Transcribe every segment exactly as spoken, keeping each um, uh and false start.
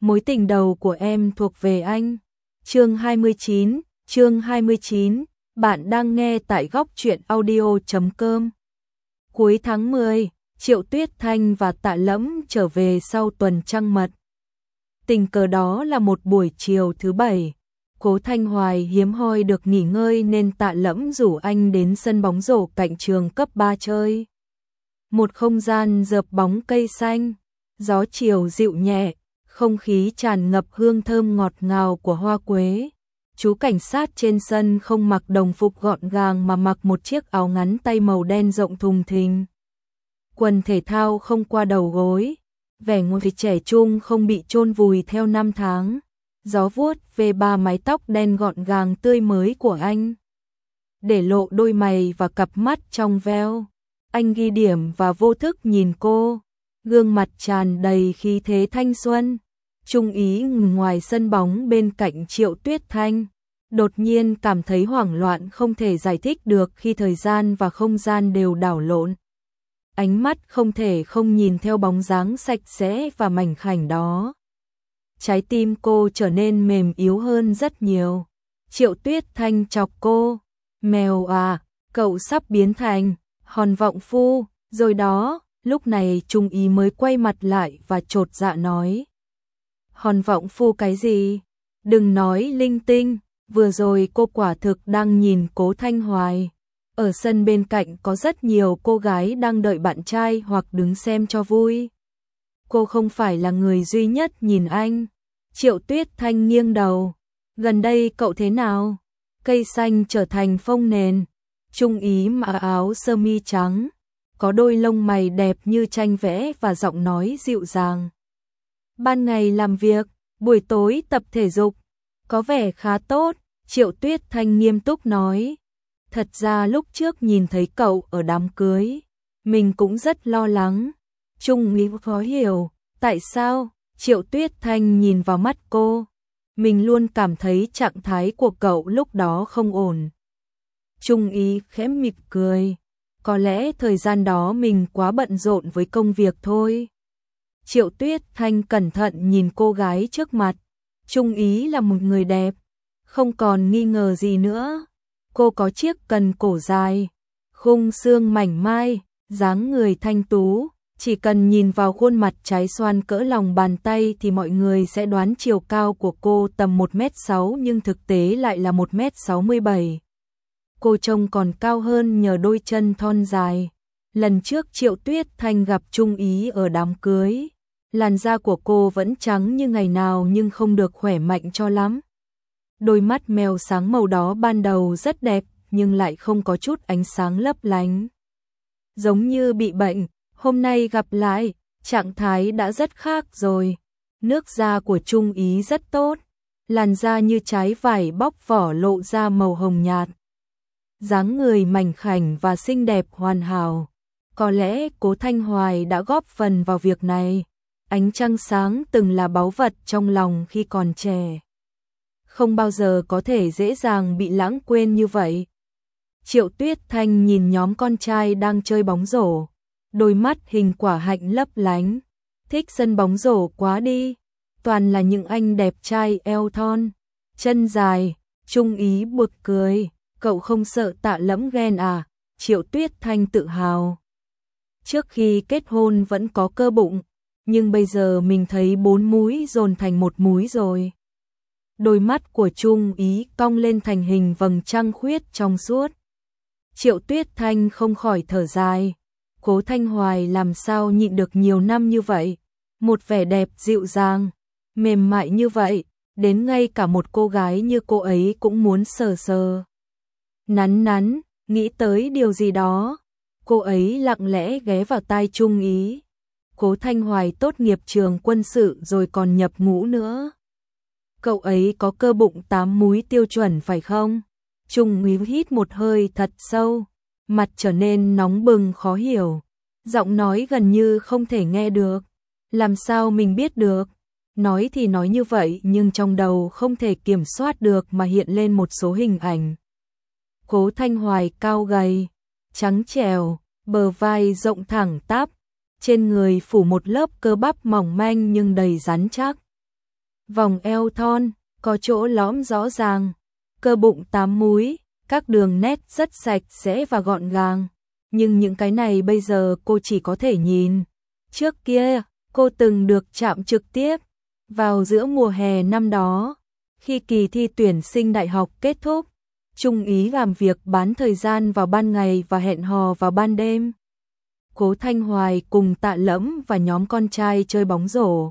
mối tình đầu của em thuộc về anh. Chương hai mươi chín, chương hai mươi chín, bạn đang nghe tại góc truyện audio chấm com. Cuối tháng mười, Triệu Tuyết Thanh và Tạ Lẫm trở về sau tuần trăng mật. Tình cờ đó là một buổi chiều thứ bảy. Cố Thanh Hoài hiếm hoi được nghỉ ngơi nên Tạ Lẫm rủ anh đến sân bóng rổ cạnh trường cấp ba chơi. Một không gian rợp bóng cây xanh, gió chiều dịu nhẹ, không khí tràn ngập hương thơm ngọt ngào của hoa quế. Chú cảnh sát trên sân không mặc đồng phục gọn gàng mà mặc một chiếc áo ngắn tay màu đen rộng thùng thình. Quần thể thao không qua đầu gối, vẻ người trẻ trung không bị chôn vùi theo năm tháng. Gió vuốt về ba mái tóc đen gọn gàng tươi mới của anh, để lộ đôi mày và cặp mắt trong veo. Anh ghi điểm và vô thức nhìn cô, gương mặt tràn đầy khí thế thanh xuân. Trung ý ngoài sân bóng bên cạnh Triệu Tuyết Thanh, đột nhiên cảm thấy hoảng loạn không thể giải thích được khi thời gian và không gian đều đảo lộn. Ánh mắt không thể không nhìn theo bóng dáng sạch sẽ và mảnh khảnh đó. Trái tim cô trở nên mềm yếu hơn rất nhiều. Triệu Tuyết Thanh chọc cô, mèo à, cậu sắp biến thành hòn vọng phu rồi đó. Lúc này Trung ý mới quay mặt lại và chột dạ nói, hòn vọng phu cái gì? Đừng nói linh tinh, vừa rồi cô quả thực đang nhìn Cố Thanh Hoài. Ở sân bên cạnh có rất nhiều cô gái đang đợi bạn trai hoặc đứng xem cho vui. Cô không phải là người duy nhất nhìn anh. Triệu Tuyết Thanh nghiêng đầu, gần đây cậu thế nào? Cây xanh trở thành phông nền. Trung ý mặc áo sơ mi trắng, có đôi lông mày đẹp như tranh vẽ và giọng nói dịu dàng. Ban ngày làm việc, buổi tối tập thể dục, có vẻ khá tốt. Triệu Tuyết Thanh nghiêm túc nói, thật ra lúc trước nhìn thấy cậu ở đám cưới, mình cũng rất lo lắng. Trung ý khó hiểu, tại sao? Triệu Tuyết Thanh nhìn vào mắt cô, mình luôn cảm thấy trạng thái của cậu lúc đó không ổn. Trung ý khẽ mỉm cười, có lẽ thời gian đó mình quá bận rộn với công việc thôi. Triệu Tuyết Thanh cẩn thận nhìn cô gái trước mặt. Trung ý là một người đẹp, không còn nghi ngờ gì nữa. Cô có chiếc cần cổ dài, khung xương mảnh mai, dáng người thanh tú. Chỉ cần nhìn vào khuôn mặt trái xoan cỡ lòng bàn tay thì mọi người sẽ đoán chiều cao của cô tầm một mét sáu nhưng thực tế lại là một mét sáu mươi bảy. Cô trông còn cao hơn nhờ đôi chân thon dài. Lần trước Triệu Tuyết Thanh gặp Trung ý ở đám cưới, làn da của cô vẫn trắng như ngày nào nhưng không được khỏe mạnh cho lắm. Đôi mắt mèo sáng màu đó ban đầu rất đẹp nhưng lại không có chút ánh sáng lấp lánh, giống như bị bệnh. Hôm nay gặp lại, trạng thái đã rất khác rồi. Nước da của Trung ý rất tốt, làn da như trái vải bóc vỏ lộ ra màu hồng nhạt. Dáng người mảnh khảnh và xinh đẹp hoàn hảo. Có lẽ Cố Thanh Hoài đã góp phần vào việc này. Ánh trăng sáng từng là báu vật trong lòng khi còn trẻ, không bao giờ có thể dễ dàng bị lãng quên như vậy. Triệu Tuyết Thanh nhìn nhóm con trai đang chơi bóng rổ, đôi mắt hình quả hạnh lấp lánh. Thích sân bóng rổ quá đi, toàn là những anh đẹp trai eo thon, chân dài. Trung ý buột cười, cậu không sợ Tạ Lẫm ghen à? Triệu Tuyết Thanh tự hào, trước khi kết hôn vẫn có cơ bụng, nhưng bây giờ mình thấy bốn múi dồn thành một múi rồi. Đôi mắt của Trung ý cong lên thành hình vầng trăng khuyết trong suốt. Triệu Tuyết Thanh không khỏi thở dài, Cố Thanh Hoài làm sao nhịn được nhiều năm như vậy. Một vẻ đẹp dịu dàng, mềm mại như vậy, đến ngay cả một cô gái như cô ấy cũng muốn sờ sờ, nắn nắn. Nghĩ tới điều gì đó, cô ấy lặng lẽ ghé vào tai Trung ý, Cố Thanh Hoài tốt nghiệp trường quân sự rồi còn nhập ngũ nữa. Cậu ấy có cơ bụng tám múi tiêu chuẩn phải không? Trung ý hít một hơi thật sâu, mặt trở nên nóng bừng khó hiểu, giọng nói gần như không thể nghe được. Làm sao mình biết được? Nói thì nói như vậy nhưng trong đầu không thể kiểm soát được mà hiện lên một số hình ảnh. Cố Thanh Hoài cao gầy, trắng trẻo, bờ vai rộng thẳng tắp, trên người phủ một lớp cơ bắp mỏng manh nhưng đầy rắn chắc. vòng eo thon, có chỗ lõm rõ ràng, cơ bụng tám múi, các đường nét rất sạch sẽ và gọn gàng. Nhưng những cái này bây giờ cô chỉ có thể nhìn. Trước kia, cô từng được chạm trực tiếp. Vào giữa mùa hè năm đó, khi kỳ thi tuyển sinh đại học kết thúc, Trung Ý làm việc bán thời gian vào ban ngày và hẹn hò vào ban đêm. Cố Thanh Hoài cùng Tạ Lẫm và nhóm con trai chơi bóng rổ.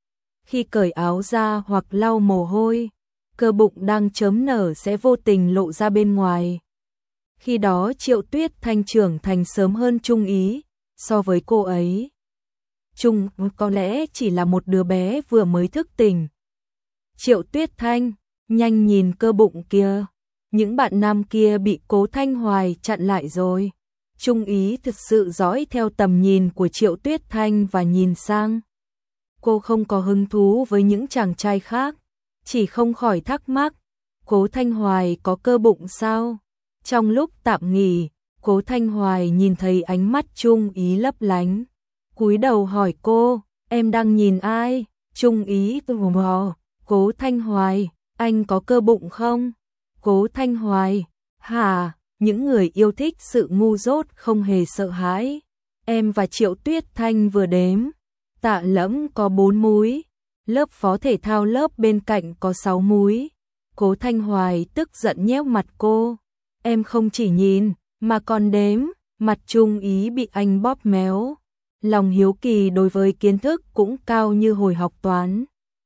Khi cởi áo ra hoặc lau mồ hôi, cơ bụng đang chớm nở sẽ vô tình lộ ra bên ngoài. Khi đó Triệu Tuyết Thanh trưởng thành sớm hơn Trung Ý so với cô ấy. Trung có lẽ chỉ là một đứa bé vừa mới thức tỉnh. Triệu Tuyết Thanh, nhanh nhìn cơ bụng kia. Những bạn nam kia bị Cố Thanh Hoài chặn lại rồi. Trung Ý thực sự dõi theo tầm nhìn của Triệu Tuyết Thanh và nhìn sang. Cô không có hứng thú với những chàng trai khác, chỉ không khỏi thắc mắc, Cố Thanh Hoài có cơ bụng sao? Trong lúc tạm nghỉ, Cố Thanh Hoài nhìn thấy ánh mắt Trung Ý lấp lánh. Cúi đầu hỏi cô, em đang nhìn ai? Trung Ý tò mò, Cố Thanh Hoài, anh có cơ bụng không? Cố Thanh Hoài, hả? Những người yêu thích sự ngu dốt không hề sợ hãi. Em và Triệu Tuyết Thanh vừa đếm. Tạ Lẫm có bốn múi, lớp phó thể thao lớp bên cạnh có sáu múi. Cố Thanh Hoài tức giận nhéo mặt cô. Em không chỉ nhìn, mà còn đếm. Mặt Trung Ý bị anh bóp méo. Lòng hiếu kỳ đối với kiến thức cũng cao như hồi học toán.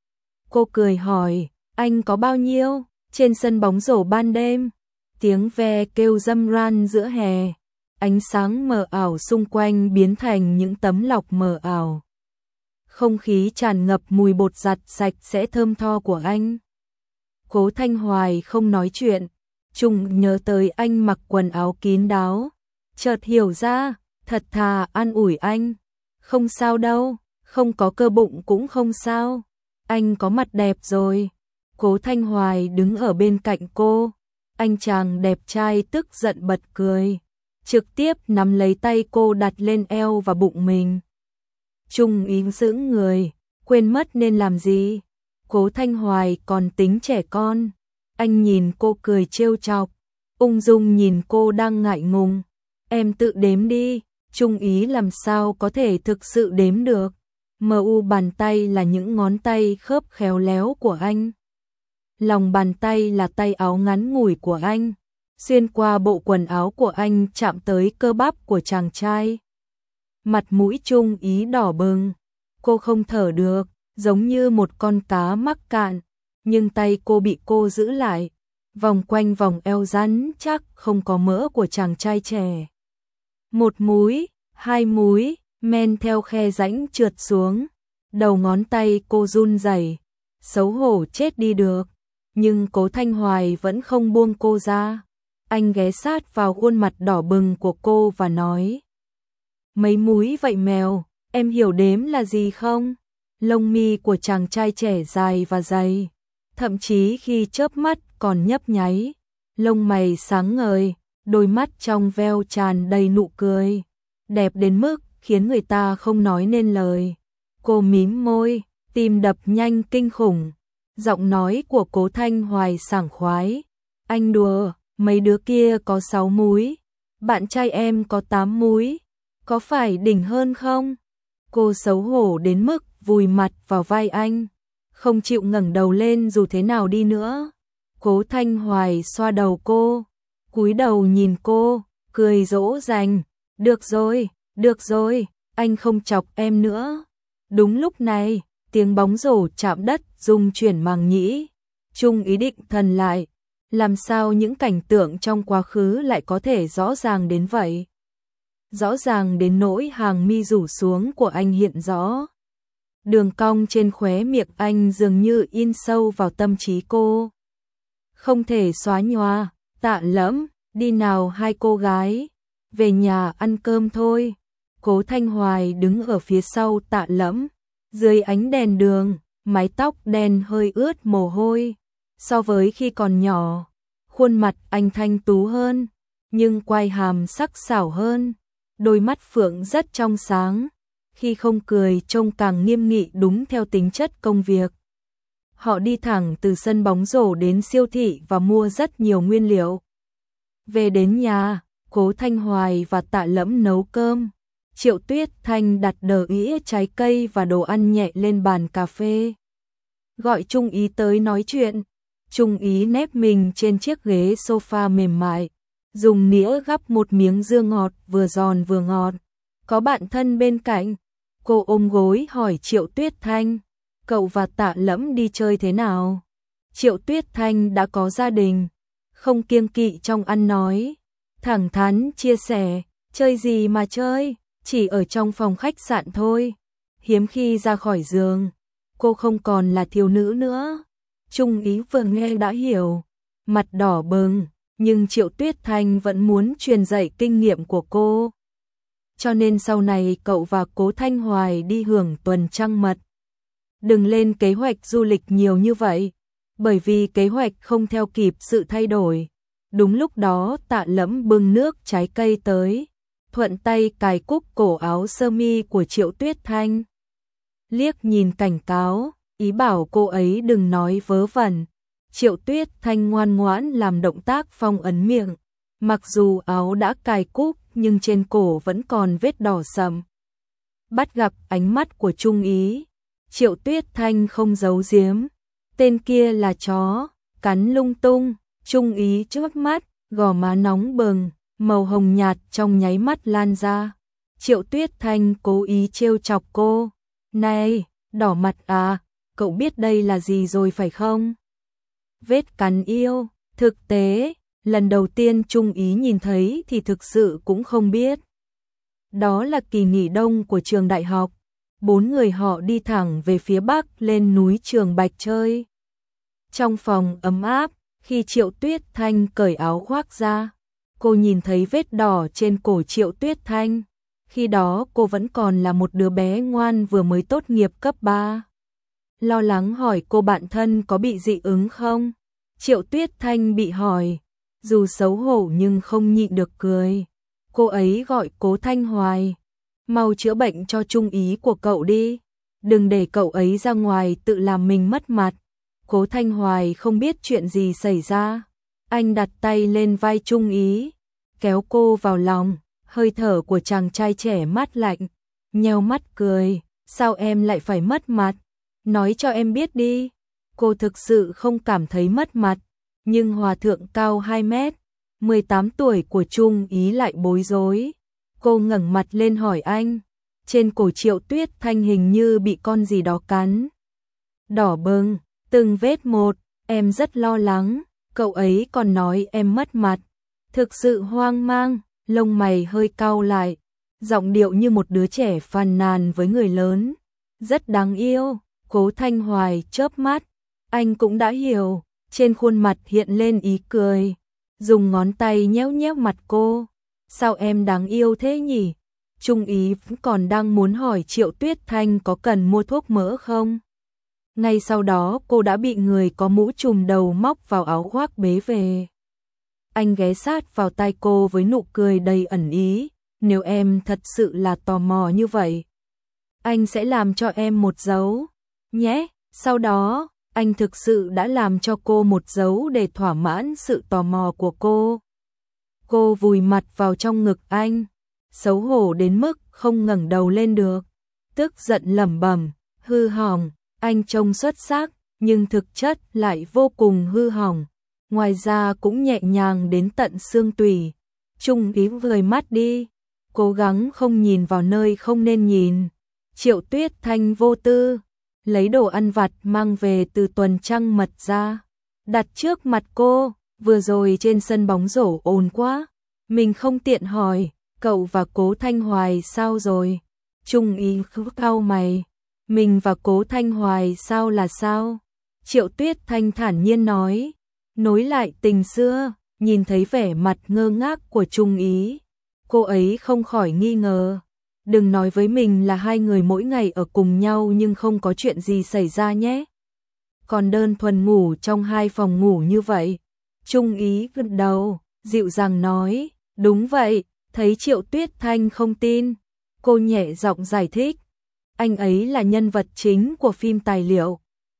Cô cười hỏi, anh có bao nhiêu? Trên sân bóng rổ ban đêm, tiếng ve kêu râm ran giữa hè. Ánh sáng mờ ảo xung quanh biến thành những tấm lọc mờ ảo. Không khí tràn ngập mùi bột giặt sạch sẽ thơm tho của anh. Cố Thanh Hoài không nói chuyện. Trung nhớ tới anh mặc quần áo kín đáo. Chợt hiểu ra, thật thà an ủi anh. Không sao đâu, không có cơ bụng cũng không sao. Anh có mặt đẹp rồi. Cố Thanh Hoài đứng ở bên cạnh cô. Anh chàng đẹp trai tức giận bật cười. Trực tiếp nắm lấy tay cô đặt lên eo và bụng mình. Trung Ý sững người, quên mất nên làm gì. Cố Thanh Hoài còn tính trẻ con. Anh nhìn cô cười trêu chọc, ung dung nhìn cô đang ngại ngùng. Em tự đếm đi. Trung Ý làm sao có thể thực sự đếm được. Mờ u bàn tay là những ngón tay khớp khéo léo của anh. Lòng bàn tay là tay áo ngắn ngủi của anh. Xuyên qua bộ quần áo của anh chạm tới cơ bắp của chàng trai. Mặt mũi Trung Ý đỏ bừng. Cô không thở được, giống như một con cá mắc cạn. Nhưng tay cô bị cô giữ lại. Vòng quanh vòng eo rắn chắc không có mỡ của chàng trai trẻ. Một múi, hai múi, men theo khe rãnh trượt xuống. Đầu ngón tay cô run rẩy, xấu hổ chết đi được. Nhưng Cố Thanh Hoài vẫn không buông cô ra. Anh ghé sát vào khuôn mặt đỏ bừng của cô và nói. Mấy múi vậy mèo, em hiểu đếm là gì không? Lông mi của chàng trai trẻ dài và dày. Thậm chí khi chớp mắt còn nhấp nháy. Lông mày sáng ngời, đôi mắt trong veo tràn đầy nụ cười. Đẹp đến mức khiến người ta không nói nên lời. Cô mím môi, tim đập nhanh kinh khủng. Giọng nói của Cố Thanh Hoài sảng khoái. Anh đùa, mấy đứa kia có sáu múi. Bạn trai em có tám múi. Có phải đỉnh hơn không? Cô xấu hổ đến mức vùi mặt vào vai anh. Không chịu ngẩng đầu lên dù thế nào đi nữa. Cố Thanh Hoài xoa đầu cô. Cúi đầu nhìn cô, cười dỗ dành. Được rồi, được rồi, anh không chọc em nữa. Đúng lúc này, tiếng bóng rổ chạm đất rung chuyển màng nhĩ. Trung Ý định thần lại. Làm sao những cảnh tượng trong quá khứ lại có thể rõ ràng đến vậy? Rõ ràng đến nỗi hàng mi rủ xuống của anh hiện rõ. Đường cong trên khóe miệng anh dường như in sâu vào tâm trí cô. Không thể xóa nhòa. Tạ Lẫm, đi nào hai cô gái, về nhà ăn cơm thôi. Cố Thanh Hoài đứng ở phía sau Tạ Lẫm, dưới ánh đèn đường, mái tóc đen hơi ướt mồ hôi. So với khi còn nhỏ, khuôn mặt anh thanh tú hơn, nhưng quai hàm sắc sảo hơn. Đôi mắt phượng rất trong sáng, khi không cười trông càng nghiêm nghị đúng theo tính chất công việc. Họ đi thẳng từ sân bóng rổ đến siêu thị và mua rất nhiều nguyên liệu. Về đến nhà, Cố Thanh Hoài và Tạ Lẫm nấu cơm. Triệu Tuyết Thanh đặt đờ ĩa trái cây và đồ ăn nhẹ lên bàn cà phê. Gọi Trung Ý tới nói chuyện. Trung Ý nép mình trên chiếc ghế sofa mềm mại, dùng nĩa gắp một miếng dưa ngọt vừa giòn vừa ngọt. Có bạn thân bên cạnh, cô ôm gối hỏi Triệu Tuyết Thanh, cậu và Tạ Lẫm đi chơi thế nào? Triệu Tuyết Thanh đã có gia đình, không kiêng kỵ trong ăn nói, thẳng thắn chia sẻ, chơi gì mà chơi, chỉ ở trong phòng khách sạn thôi, hiếm khi ra khỏi giường, cô không còn là thiếu nữ nữa. Trung Ý vừa nghe đã hiểu, mặt đỏ bừng, nhưng Triệu Tuyết Thanh vẫn muốn truyền dạy kinh nghiệm của cô. Cho nên sau này cậu và Cố Thanh Hoài đi hưởng tuần trăng mật. Đừng lên kế hoạch du lịch nhiều như vậy, bởi vì kế hoạch không theo kịp sự thay đổi. Đúng lúc đó Tạ Lẫm bưng nước trái cây tới, thuận tay cài cúc cổ áo sơ mi của Triệu Tuyết Thanh. Liếc nhìn cảnh cáo, ý bảo cô ấy đừng nói vớ vẩn. Triệu Tuyết Thanh ngoan ngoãn làm động tác phong ấn miệng. Mặc dù áo đã cài cúc nhưng trên cổ vẫn còn vết đỏ sậm. Bắt gặp ánh mắt của Trung Ý, Triệu Tuyết Thanh không giấu giếm. Tên kia là chó, cắn lung tung. Trung Ý chớp mắt, gò má nóng bừng, màu hồng nhạt trong nháy mắt lan ra. Triệu Tuyết Thanh cố ý trêu chọc cô. Này, đỏ mặt à, cậu biết đây là gì rồi phải không? Vết cắn yêu, thực tế, lần đầu tiên Trung Ý nhìn thấy thì thực sự cũng không biết. Đó là kỳ nghỉ đông của trường đại học. Bốn người họ đi thẳng về phía bắc lên núi Trường Bạch chơi. Trong phòng ấm áp, khi Triệu Tuyết Thanh cởi áo khoác ra, cô nhìn thấy vết đỏ trên cổ Triệu Tuyết Thanh. Khi đó cô vẫn còn là một đứa bé ngoan vừa mới tốt nghiệp cấp ba. Lo lắng hỏi cô bạn thân có bị dị ứng không? Triệu Tuyết Thanh bị hỏi, dù xấu hổ nhưng không nhịn được cười. Cô ấy gọi Cố Thanh Hoài, mau chữa bệnh cho Trung Ý của cậu đi, đừng để cậu ấy ra ngoài tự làm mình mất mặt. Cố Thanh Hoài không biết chuyện gì xảy ra, anh đặt tay lên vai Trung Ý, kéo cô vào lòng, hơi thở của chàng trai trẻ mát lạnh, nheo mắt cười, sao em lại phải mất mặt, nói cho em biết đi. Cô thực sự không cảm thấy mất mặt, nhưng hòa thượng cao hai mét, mười tám tuổi của Trung Ý lại bối rối. Cô ngẩng mặt lên hỏi anh, trên cổ Triệu Tuyết Thanh hình như bị con gì đó cắn. Đỏ bừng, từng vết một, em rất lo lắng, cậu ấy còn nói em mất mặt. Thực sự hoang mang, lông mày hơi cau lại, giọng điệu như một đứa trẻ phàn nàn với người lớn. Rất đáng yêu. Cố Thanh Hoài chớp mắt, anh cũng đã hiểu, trên khuôn mặt hiện lên ý cười, dùng ngón tay nhéo nhéo mặt cô. Sao em đáng yêu thế nhỉ? Trung Ý vẫn còn đang muốn hỏi Triệu Tuyết Thanh có cần mua thuốc mỡ không. Ngay sau đó cô đã bị người có mũ trùm đầu móc vào áo khoác bế về. Anh ghé sát vào tai cô với nụ cười đầy ẩn ý, nếu em thật sự là tò mò như vậy, anh sẽ làm cho em một dấu. Nhé, sau đó, anh thực sự đã làm cho cô một dấu để thỏa mãn sự tò mò của cô. Cô vùi mặt vào trong ngực anh, xấu hổ đến mức không ngẩng đầu lên được, tức giận lẩm bẩm, hư hỏng, anh trông xuất sắc, nhưng thực chất lại vô cùng hư hỏng, ngoài ra cũng nhẹ nhàng đến tận xương tủy. Trung Ý vời mắt đi, cố gắng không nhìn vào nơi không nên nhìn. Triệu Tuyết Thanh vô tư, lấy đồ ăn vặt mang về từ tuần trăng mật ra, đặt trước mặt cô. Vừa rồi trên sân bóng rổ ồn quá, mình không tiện hỏi, cậu và Cố Thanh Hoài sao rồi? Trung Ý cau mày, mình và Cố Thanh Hoài sao là sao? Triệu Tuyết Thanh thản nhiên nói, nối lại tình xưa. Nhìn thấy vẻ mặt ngơ ngác của Trung Ý, cô ấy không khỏi nghi ngờ. Đừng nói với mình là hai người mỗi ngày ở cùng nhau nhưng không có chuyện gì xảy ra nhé. Còn đơn thuần ngủ trong hai phòng ngủ như vậy. Trung Ý gật đầu, dịu dàng nói, đúng vậy. Thấy Triệu Tuyết Thanh không tin, cô nhẹ giọng giải thích, anh ấy là nhân vật chính của phim tài liệu,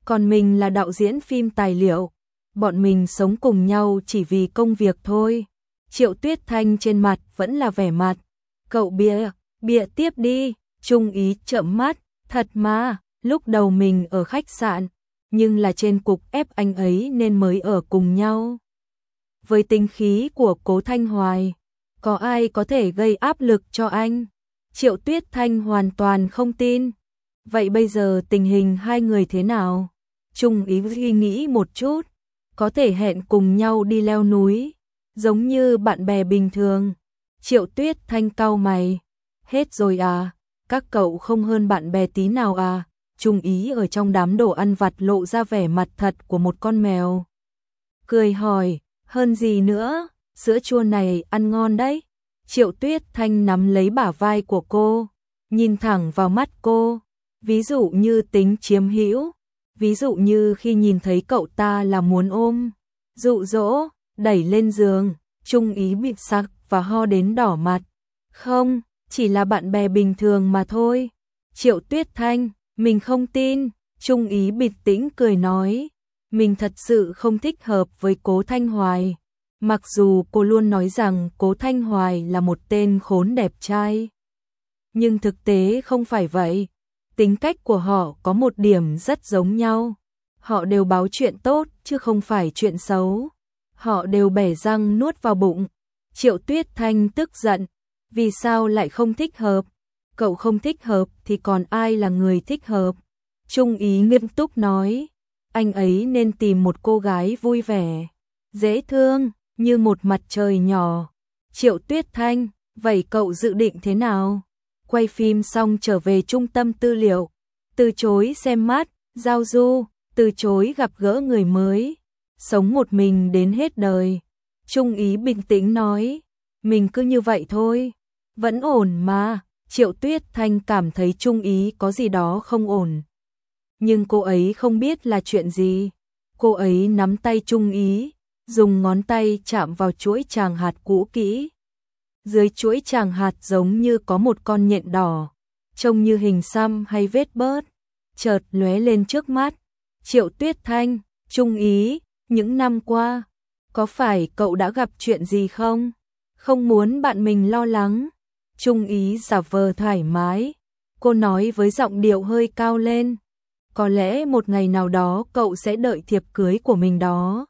còn mình là đạo diễn phim tài liệu, bọn mình sống cùng nhau chỉ vì công việc thôi. Triệu Tuyết Thanh trên mặt vẫn là vẻ mặt, cậu bịa, bịa tiếp đi. Trung Ý trợn mắt, thật mà, lúc đầu mình ở khách sạn, nhưng là trên cục ép anh ấy nên mới ở cùng nhau. Với tính khí của Cố Thanh Hoài, có ai có thể gây áp lực cho anh? Triệu Tuyết Thanh hoàn toàn không tin. Vậy bây giờ tình hình hai người thế nào? Trung Ý suy nghĩ một chút, có thể hẹn cùng nhau đi leo núi, giống như bạn bè bình thường. Triệu Tuyết Thanh cau mày, hết rồi à? Các cậu không hơn bạn bè tí nào à? Trung Ý ở trong đám đồ ăn vặt lộ ra vẻ mặt thật của một con mèo. Cười hỏi, hơn gì nữa, sữa chua này ăn ngon đấy. Triệu Tuyết Thanh nắm lấy bả vai của cô, nhìn thẳng vào mắt cô, ví dụ như tính chiếm hữu, ví dụ như khi nhìn thấy cậu ta là muốn ôm, dụ dỗ, đẩy lên giường. Trung Ý bị sặc và ho đến đỏ mặt. Không, chỉ là bạn bè bình thường mà thôi. Triệu Tuyết Thanh, mình không tin. Trung Ý bịt tĩnh cười nói, mình thật sự không thích hợp với Cố Thanh Hoài. Mặc dù cô luôn nói rằng Cố Thanh Hoài là một tên khốn đẹp trai, nhưng thực tế không phải vậy. Tính cách của họ có một điểm rất giống nhau. Họ đều báo chuyện tốt chứ không phải chuyện xấu. Họ đều bẻ răng nuốt vào bụng. Triệu Tuyết Thanh tức giận, vì sao lại không thích hợp? Cậu không thích hợp thì còn ai là người thích hợp? Trung Ý nghiêm túc nói, anh ấy nên tìm một cô gái vui vẻ, dễ thương, như một mặt trời nhỏ. Triệu Tuyết Thanh, vậy cậu dự định thế nào? Quay phim xong trở về trung tâm tư liệu, từ chối xem mắt, giao du, từ chối gặp gỡ người mới, sống một mình đến hết đời. Trung Ý bình tĩnh nói, mình cứ như vậy thôi, vẫn ổn mà. Triệu Tuyết Thanh cảm thấy Trung Ý có gì đó không ổn, nhưng cô ấy không biết là chuyện gì. Cô ấy nắm tay Trung Ý, dùng ngón tay chạm vào chuỗi tràng hạt cũ kỹ. Dưới chuỗi tràng hạt giống như có một con nhện đỏ, trông như hình xăm hay vết bớt, chợt lóe lên trước mắt. Triệu Tuyết Thanh, Trung Ý, những năm qua, có phải cậu đã gặp chuyện gì không? Không muốn bạn mình lo lắng. Trung Ý giả vờ thoải mái, cô nói với giọng điệu hơi cao lên, có lẽ một ngày nào đó cậu sẽ đợi thiệp cưới của mình đó.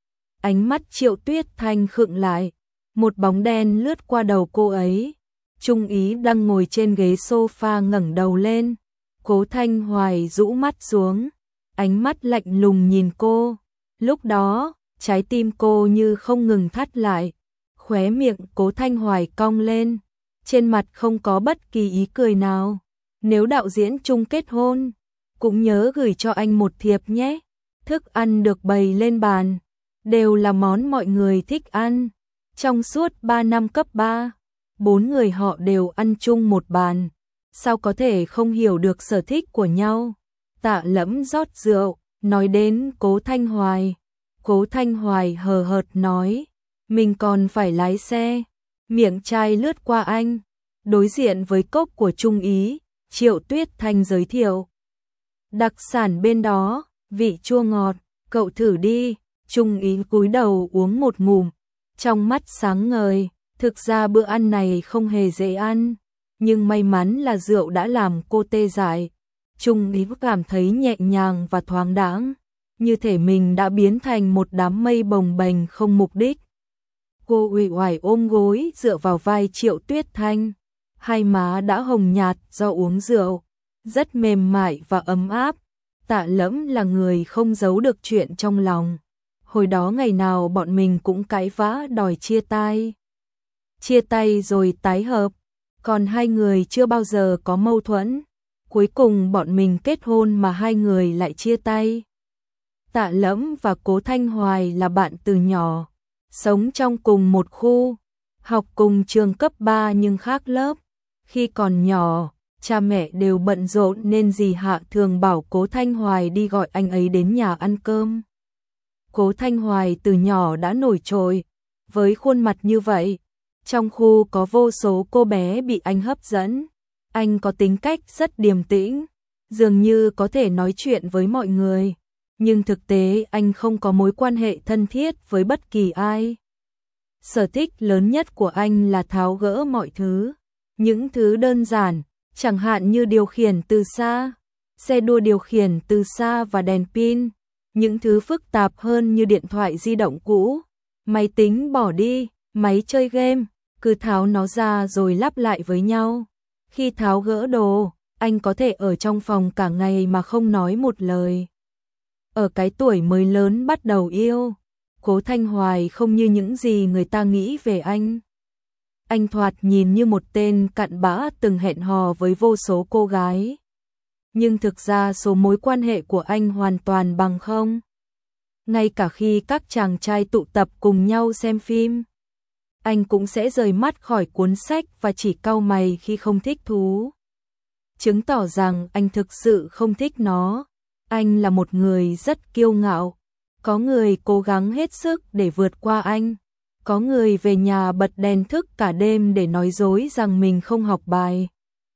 Ánh mắt Triệu Tuyết Thanh khựng lại, một bóng đen lướt qua đầu cô ấy. Trung Ý đang ngồi trên ghế sofa ngẩng đầu lên, Cố Thanh Hoài rũ mắt xuống, ánh mắt lạnh lùng nhìn cô. Lúc đó, trái tim cô như không ngừng thắt lại, khóe miệng Cố Thanh Hoài cong lên, trên mặt không có bất kỳ ý cười nào. Nếu đạo diễn Trung kết hôn, cũng nhớ gửi cho anh một thiệp nhé. Thức ăn được bày lên bàn, đều là món mọi người thích ăn. Trong suốt ba năm cấp ba, bốn người họ đều ăn chung một bàn, sao có thể không hiểu được sở thích của nhau. Tạ Lẫm rót rượu, nói đến Cố Thanh Hoài. Cố Thanh Hoài hờ hợt nói, mình còn phải lái xe. Miệng chai lướt qua anh, đối diện với cốc của Trung Ý, Triệu Tuyết Thanh giới thiệu. Đặc sản bên đó, vị chua ngọt, cậu thử đi. Trung Ý cúi đầu uống một ngụm, trong mắt sáng ngời. Thực ra bữa ăn này không hề dễ ăn, nhưng may mắn là rượu đã làm cô tê dại. Trung Ý cảm thấy nhẹ nhàng và thoáng đãng, như thể mình đã biến thành một đám mây bồng bềnh không mục đích. Cô uể oải ôm gối dựa vào vai Triệu Tuyết Thanh, hai má đã hồng nhạt do uống rượu, rất mềm mại và ấm áp. Tạ Lẫm là người không giấu được chuyện trong lòng. Hồi đó ngày nào bọn mình cũng cãi vã đòi chia tay. Chia tay rồi tái hợp, còn hai người chưa bao giờ có mâu thuẫn. Cuối cùng bọn mình kết hôn mà hai người lại chia tay. Tạ Lẫm và Cố Thanh Hoài là bạn từ nhỏ, sống trong cùng một khu, học cùng trường cấp ba nhưng khác lớp. Khi còn nhỏ, cha mẹ đều bận rộn nên dì Hạ thường bảo Cố Thanh Hoài đi gọi anh ấy đến nhà ăn cơm. Cố Thanh Hoài từ nhỏ đã nổi trội với khuôn mặt như vậy. Trong khu có vô số cô bé bị anh hấp dẫn. Anh có tính cách rất điềm tĩnh, dường như có thể nói chuyện với mọi người. nhưng thực tế anh không có mối quan hệ thân thiết với bất kỳ ai. Sở thích lớn nhất của anh là tháo gỡ mọi thứ, những thứ đơn giản, chẳng hạn như điều khiển từ xa, xe đua điều khiển từ xa và đèn pin, những thứ phức tạp hơn như điện thoại di động cũ, máy tính bỏ đi, máy chơi game, cứ tháo nó ra rồi lắp lại với nhau. Khi tháo gỡ đồ, anh có thể ở trong phòng cả ngày mà không nói một lời. Ở cái tuổi mới lớn bắt đầu yêu, Cố Thanh Hoài không như những gì người ta nghĩ về anh. Anh thoạt nhìn như một tên cặn bã từng hẹn hò với vô số cô gái. Nhưng thực ra số mối quan hệ của anh hoàn toàn bằng không. Ngay cả khi các chàng trai tụ tập cùng nhau xem phim, anh cũng sẽ rời mắt khỏi cuốn sách và chỉ cau mày khi không thích thú. Chứng tỏ rằng anh thực sự không thích nó. Anh là một người rất kiêu ngạo. Có người cố gắng hết sức để vượt qua anh. Có người về nhà bật đèn thức cả đêm để nói dối rằng mình không học bài,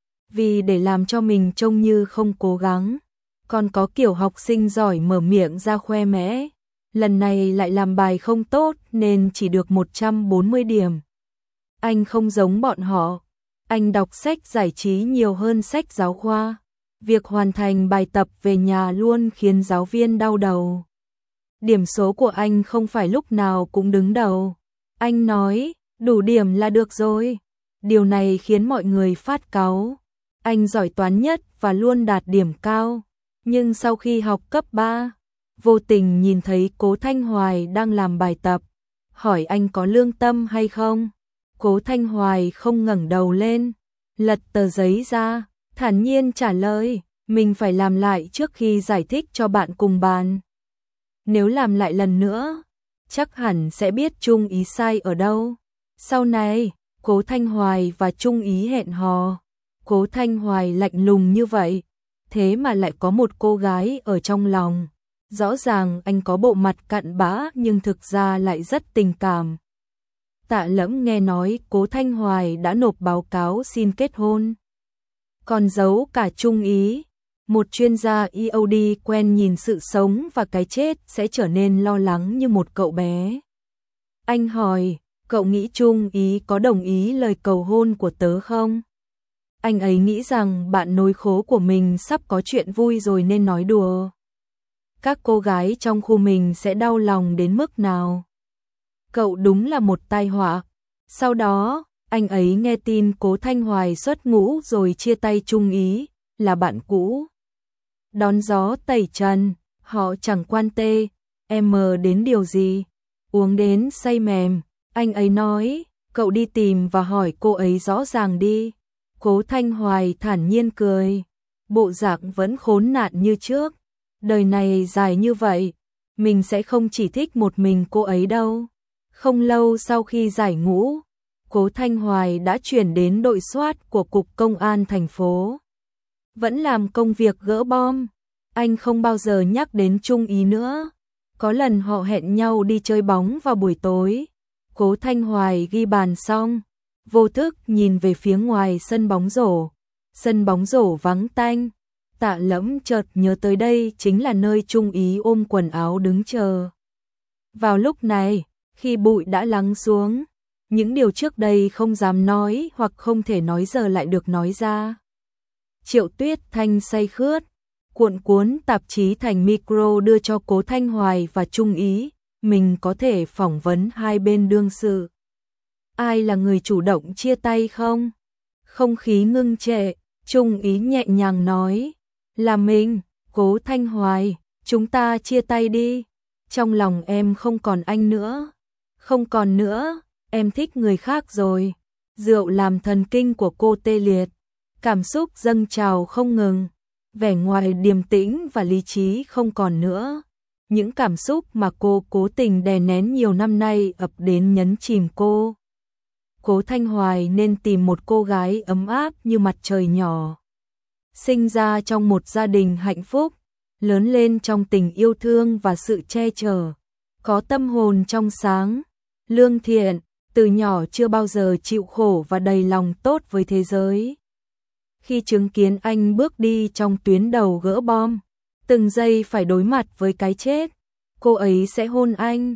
vì để làm cho mình trông như không cố gắng. Còn có kiểu học sinh giỏi mở miệng ra khoe mẽ, lần này lại làm bài không tốt nên chỉ được một trăm bốn mươi điểm. Anh không giống bọn họ. Anh đọc sách giải trí nhiều hơn sách giáo khoa. Việc hoàn thành bài tập về nhà luôn khiến giáo viên đau đầu. Điểm số của anh không phải lúc nào cũng đứng đầu. Anh nói, đủ điểm là được rồi. Điều này khiến mọi người phát cáu. Anh giỏi toán nhất và luôn đạt điểm cao. Nhưng sau khi học cấp ba, vô tình nhìn thấy Cố Thanh Hoài đang làm bài tập, hỏi anh có lương tâm hay không. Cố Thanh Hoài không ngẩng đầu lên, lật tờ giấy ra, thản nhiên trả lời, mình phải làm lại trước khi giải thích cho bạn cùng bàn. Nếu làm lại lần nữa, chắc hẳn sẽ biết Trung Ý sai ở đâu. Sau này, Cố Thanh Hoài và Trung Ý hẹn hò. Cố Thanh Hoài lạnh lùng như vậy, thế mà lại có một cô gái ở trong lòng. Rõ ràng anh có bộ mặt cặn bã nhưng thực ra lại rất tình cảm. Tạ Lẫm nghe nói Cố Thanh Hoài đã nộp báo cáo xin kết hôn, còn giấu cả Trung Ý. Một chuyên gia e o đê quen nhìn sự sống và cái chết sẽ trở nên lo lắng như một cậu bé. Anh hỏi, cậu nghĩ Trung Ý có đồng ý lời cầu hôn của tớ không? Anh ấy nghĩ rằng bạn nối khố của mình sắp có chuyện vui rồi nên nói đùa. Các cô gái trong khu mình sẽ đau lòng đến mức nào? Cậu đúng là một tai họa. Sau đó, anh ấy nghe tin Cố Thanh Hoài xuất ngũ rồi chia tay Trung Ý, là bạn cũ. Đón gió tẩy trần, họ chẳng quan tê, em mờ đến điều gì, uống đến say mềm. Anh ấy nói, cậu đi tìm và hỏi cô ấy rõ ràng đi. Cố Thanh Hoài thản nhiên cười, bộ dạng vẫn khốn nạn như trước. Đời này dài như vậy, mình sẽ không chỉ thích một mình cô ấy đâu. Không lâu sau khi giải ngũ, Cố Thanh Hoài đã chuyển đến đội soát của Cục Công an thành phố. Vẫn làm công việc gỡ bom. Anh không bao giờ nhắc đến Trung Ý nữa. Có lần họ hẹn nhau đi chơi bóng vào buổi tối. Cố Thanh Hoài ghi bàn xong, vô thức nhìn về phía ngoài sân bóng rổ. Sân bóng rổ vắng tanh. Tạ Lẫm chợt nhớ tới đây chính là nơi Trung Ý ôm quần áo đứng chờ. Vào lúc này, khi bụi đã lắng xuống, những điều trước đây không dám nói hoặc không thể nói giờ lại được nói ra. Triệu Tuyết Thanh say khướt, cuộn cuốn tạp chí thành micro đưa cho Cố Thanh Hoài và Trung Ý, mình có thể phỏng vấn hai bên đương sự. Ai là người chủ động chia tay không? Không khí ngưng trệ, Trung Ý nhẹ nhàng nói, là mình. Cố Thanh Hoài, chúng ta chia tay đi. Trong lòng em không còn anh nữa. Không còn nữa, em thích người khác rồi. Rượu làm thần kinh của cô tê liệt, cảm xúc dâng trào không ngừng. Vẻ ngoài điềm tĩnh và lý trí không còn nữa. Những cảm xúc mà cô cố tình đè nén nhiều năm nay ập đến nhấn chìm cô. Cố Thanh Hoài nên tìm một cô gái ấm áp như mặt trời nhỏ. Sinh ra trong một gia đình hạnh phúc, lớn lên trong tình yêu thương và sự che chở. Có tâm hồn trong sáng, lương thiện, từ nhỏ chưa bao giờ chịu khổ và đầy lòng tốt với thế giới. Khi chứng kiến anh bước đi trong tuyến đầu gỡ bom, từng giây phải đối mặt với cái chết. Cô ấy sẽ hôn anh,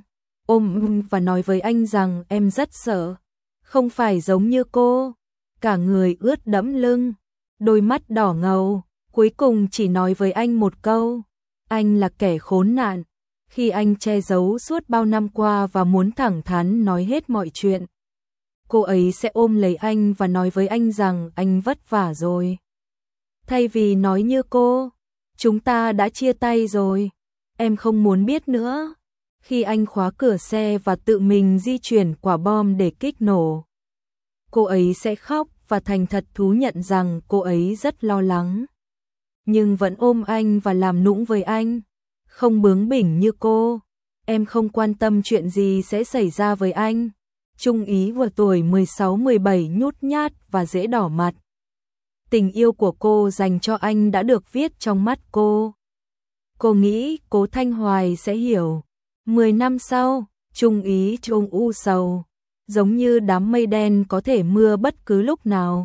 ôm và nói với anh rằng em rất sợ, không phải giống như cô. Cả người ướt đẫm lưng, đôi mắt đỏ ngầu, cuối cùng chỉ nói với anh một câu, anh là kẻ khốn nạn. Khi anh che giấu suốt bao năm qua và muốn thẳng thắn nói hết mọi chuyện, cô ấy sẽ ôm lấy anh và nói với anh rằng anh vất vả rồi. Thay vì nói như cô, chúng ta đã chia tay rồi, em không muốn biết nữa. Khi anh khóa cửa xe và tự mình di chuyển quả bom để kích nổ, cô ấy sẽ khóc và thành thật thú nhận rằng cô ấy rất lo lắng, nhưng vẫn ôm anh và làm nũng với anh, không bướng bỉnh như cô. Em không quan tâm chuyện gì sẽ xảy ra với anh. Trung Ý vừa tuổi mười sáu mười bảy, nhút nhát và dễ đỏ mặt. Tình yêu của cô dành cho anh đã được viết trong mắt cô. Cô nghĩ Cố Thanh Hoài sẽ hiểu. Mười năm sau, Trung Ý trông u sầu, giống như đám mây đen có thể mưa bất cứ lúc nào.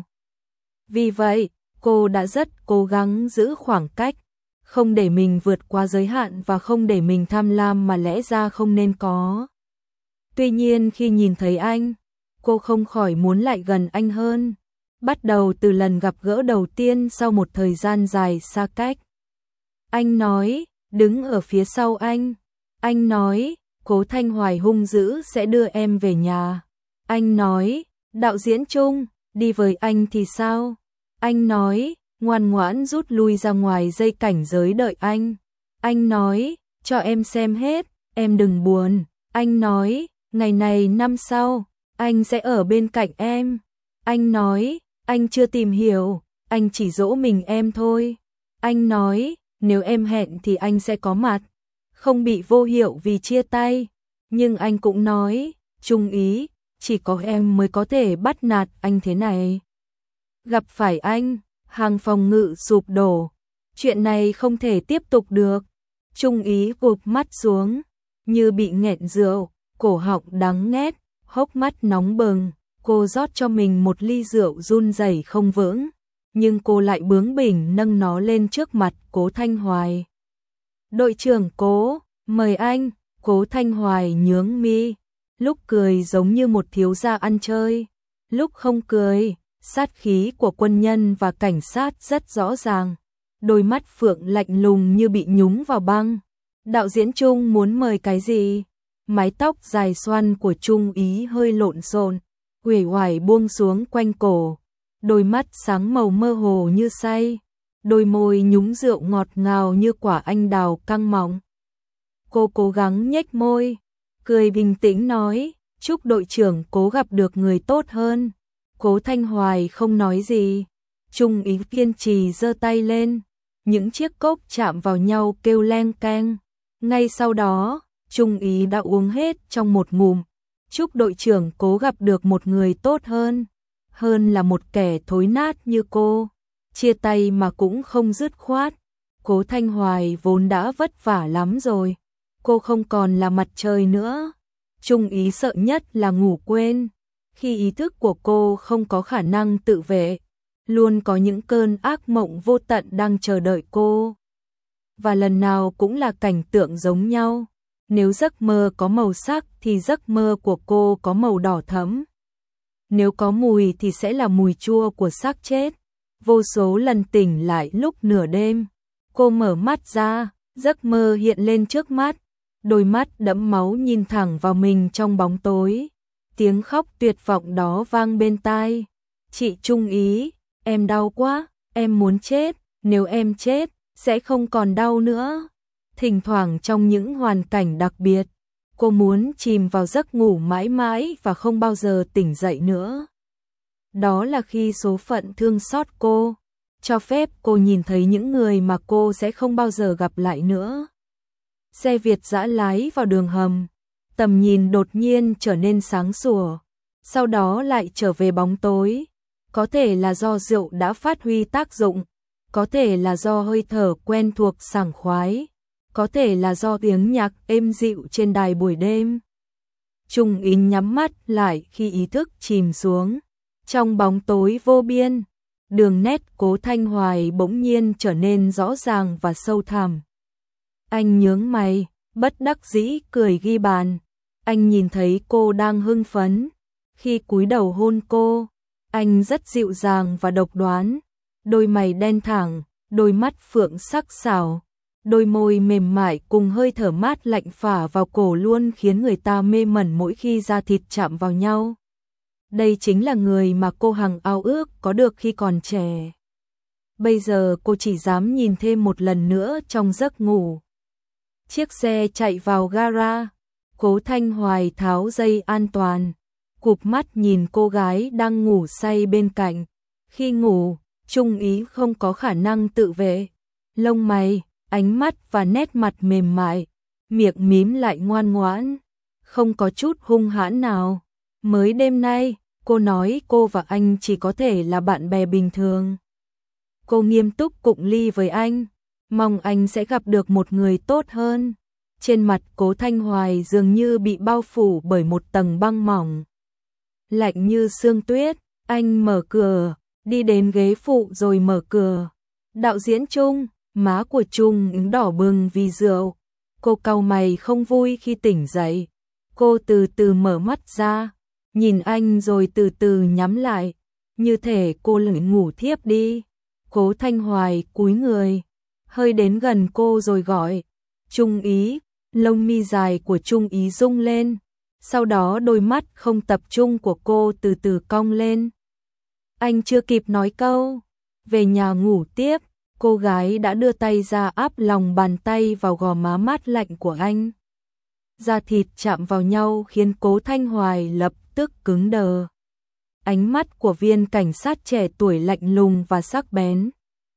Vì vậy, cô đã rất cố gắng giữ khoảng cách, không để mình vượt qua giới hạn và không để mình tham lam mà lẽ ra không nên có. Tuy nhiên khi nhìn thấy anh, cô không khỏi muốn lại gần anh hơn. Bắt đầu từ lần gặp gỡ đầu tiên sau một thời gian dài xa cách. Anh nói, đứng ở phía sau anh. Anh nói, Cố Thanh Hoài hung dữ sẽ đưa em về nhà. Anh nói, đạo diễn Trung, đi với anh thì sao? Anh nói, ngoan ngoãn rút lui ra ngoài dây cảnh giới đợi anh. Anh nói, cho em xem hết, em đừng buồn. Anh nói, ngày này năm sau, anh sẽ ở bên cạnh em. Anh nói, anh chưa tìm hiểu, anh chỉ dỗ mình em thôi. Anh nói, nếu em hẹn thì anh sẽ có mặt, không bị vô hiệu vì chia tay. Nhưng anh cũng nói, Trung Ý, chỉ có em mới có thể bắt nạt anh thế này. Gặp phải anh, hàng phòng ngự sụp đổ. Chuyện này không thể tiếp tục được. Trung Ý gục mắt xuống, như bị nghẹn rượu, cổ họng đắng nghét, hốc mắt nóng bừng. Cô rót cho mình một ly rượu run rẩy không vững, nhưng cô lại bướng bỉnh nâng nó lên trước mặt Cố Thanh Hoài. Đội trưởng Cố, mời anh. Cố Thanh Hoài nhướng mi, lúc cười giống như một thiếu gia ăn chơi, lúc không cười, sát khí của quân nhân và cảnh sát rất rõ ràng. Đôi mắt phượng lạnh lùng như bị nhúng vào băng. Đạo diễn Trung muốn mời cái gì? Mái tóc dài xoăn của Trung Ý hơi lộn xộn, uể oải buông xuống quanh cổ, đôi mắt sáng màu mơ hồ như say, đôi môi nhúng rượu ngọt ngào như quả anh đào căng mọng. Cô cố gắng nhếch môi, cười bình tĩnh nói, chúc đội trưởng Cố gặp được người tốt hơn. Cố Thanh Hoài không nói gì. Trung Ý kiên trì giơ tay lên, những chiếc cốc chạm vào nhau kêu leng keng. Ngay sau đó, Trung Ý đã uống hết trong một ngụm. Chúc đội trưởng Cố gặp được một người tốt hơn, hơn là một kẻ thối nát như cô. Chia tay mà cũng không dứt khoát. Cố Thanh Hoài vốn đã vất vả lắm rồi, cô không còn là mặt trời nữa. Trung Ý sợ nhất là ngủ quên, khi ý thức của cô không có khả năng tự vệ, luôn có những cơn ác mộng vô tận đang chờ đợi cô. Và lần nào cũng là cảnh tượng giống nhau. Nếu giấc mơ có màu sắc thì giấc mơ của cô có màu đỏ thẫm. Nếu có mùi thì sẽ là mùi chua của xác chết. Vô số lần tỉnh lại lúc nửa đêm, cô mở mắt ra, giấc mơ hiện lên trước mắt, đôi mắt đẫm máu nhìn thẳng vào mình trong bóng tối. Tiếng khóc tuyệt vọng đó vang bên tai. Chị Trung Ý, em đau quá, em muốn chết, nếu em chết, sẽ không còn đau nữa. Thỉnh thoảng trong những hoàn cảnh đặc biệt, cô muốn chìm vào giấc ngủ mãi mãi và không bao giờ tỉnh dậy nữa. Đó là khi số phận thương xót cô, cho phép cô nhìn thấy những người mà cô sẽ không bao giờ gặp lại nữa. Xe Việt dã lái vào đường hầm, tầm nhìn đột nhiên trở nên sáng sủa, sau đó lại trở về bóng tối. Có thể là do rượu đã phát huy tác dụng, có thể là do hơi thở quen thuộc sảng khoái, có thể là do tiếng nhạc êm dịu trên đài buổi đêm. Trung Ý nhắm mắt lại khi ý thức chìm xuống. Trong bóng tối vô biên, đường nét Cố Thanh Hoài bỗng nhiên trở nên rõ ràng và sâu thẳm. Anh nhướng mày, bất đắc dĩ cười ghi bàn. Anh nhìn thấy cô đang hưng phấn. Khi cúi đầu hôn cô, anh rất dịu dàng và độc đoán. Đôi mày đen thẳng, đôi mắt phượng sắc sảo, đôi môi mềm mại cùng hơi thở mát lạnh phả vào cổ luôn khiến người ta mê mẩn mỗi khi da thịt chạm vào nhau. Đây chính là người mà cô hằng ao ước có được khi còn trẻ. Bây giờ cô chỉ dám nhìn thêm một lần nữa trong giấc ngủ. Chiếc xe chạy vào gara, Cố Thanh Hoài tháo dây an toàn, cụp mắt nhìn cô gái đang ngủ say bên cạnh. Khi ngủ, Trung Ý không có khả năng tự vệ. Lông mày, ánh mắt và nét mặt mềm mại, miệng mím lại ngoan ngoãn, không có chút hung hãn nào. Mới đêm nay, cô nói cô và anh chỉ có thể là bạn bè bình thường. Cô nghiêm túc cụng ly với anh, mong anh sẽ gặp được một người tốt hơn. Trên mặt Cố Thanh Hoài dường như bị bao phủ bởi một tầng băng mỏng, lạnh như sương tuyết. Anh mở cửa, đi đến ghế phụ rồi mở cửa. Đạo diễn Trung, má của Trung ứng đỏ bừng vì rượu. Cô cau mày không vui khi tỉnh dậy. Cô từ từ mở mắt ra, nhìn anh rồi từ từ nhắm lại, như thể cô lười ngủ thiếp đi. Cố Thanh Hoài cúi người, hơi đến gần cô rồi gọi, Trung Ý. Lông mi dài của Trung Ý rung lên, sau đó đôi mắt không tập trung của cô từ từ cong lên. Anh chưa kịp nói câu về nhà ngủ tiếp, cô gái đã đưa tay ra áp lòng bàn tay vào gò má mát lạnh của anh. Da thịt chạm vào nhau khiến Cố Thanh Hoài lập tức cứng đờ. Ánh mắt của viên cảnh sát trẻ tuổi lạnh lùng và sắc bén.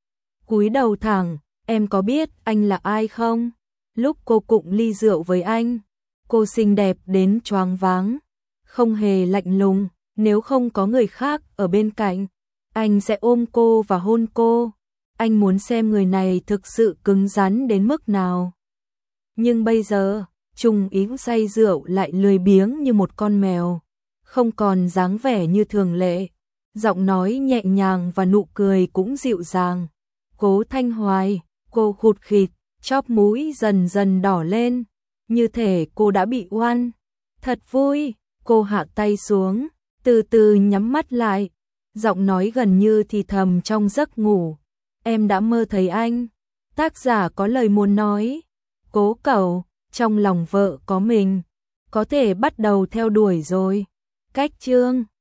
Cúi đầu thẳng, em có biết anh là ai không? Lúc cô cụng ly rượu với anh, cô xinh đẹp đến choáng váng, không hề lạnh lùng. Nếu không có người khác ở bên cạnh, anh sẽ ôm cô và hôn cô. Anh muốn xem người này thực sự cứng rắn đến mức nào. Nhưng bây giờ, Trung Ý say rượu lại lười biếng như một con mèo, không còn dáng vẻ như thường lệ. Giọng nói nhẹ nhàng và nụ cười cũng dịu dàng. Cố Thanh Hoài, cô khụt khịt, chóp mũi dần dần đỏ lên, như thể cô đã bị oan. Thật vui, cô hạ tay xuống, từ từ nhắm mắt lại, giọng nói gần như thì thầm trong giấc ngủ. Em đã mơ thấy anh. Tác giả có lời muốn nói. Cố Cẩu, trong lòng vợ có mình, có thể bắt đầu theo đuổi rồi. Cách chương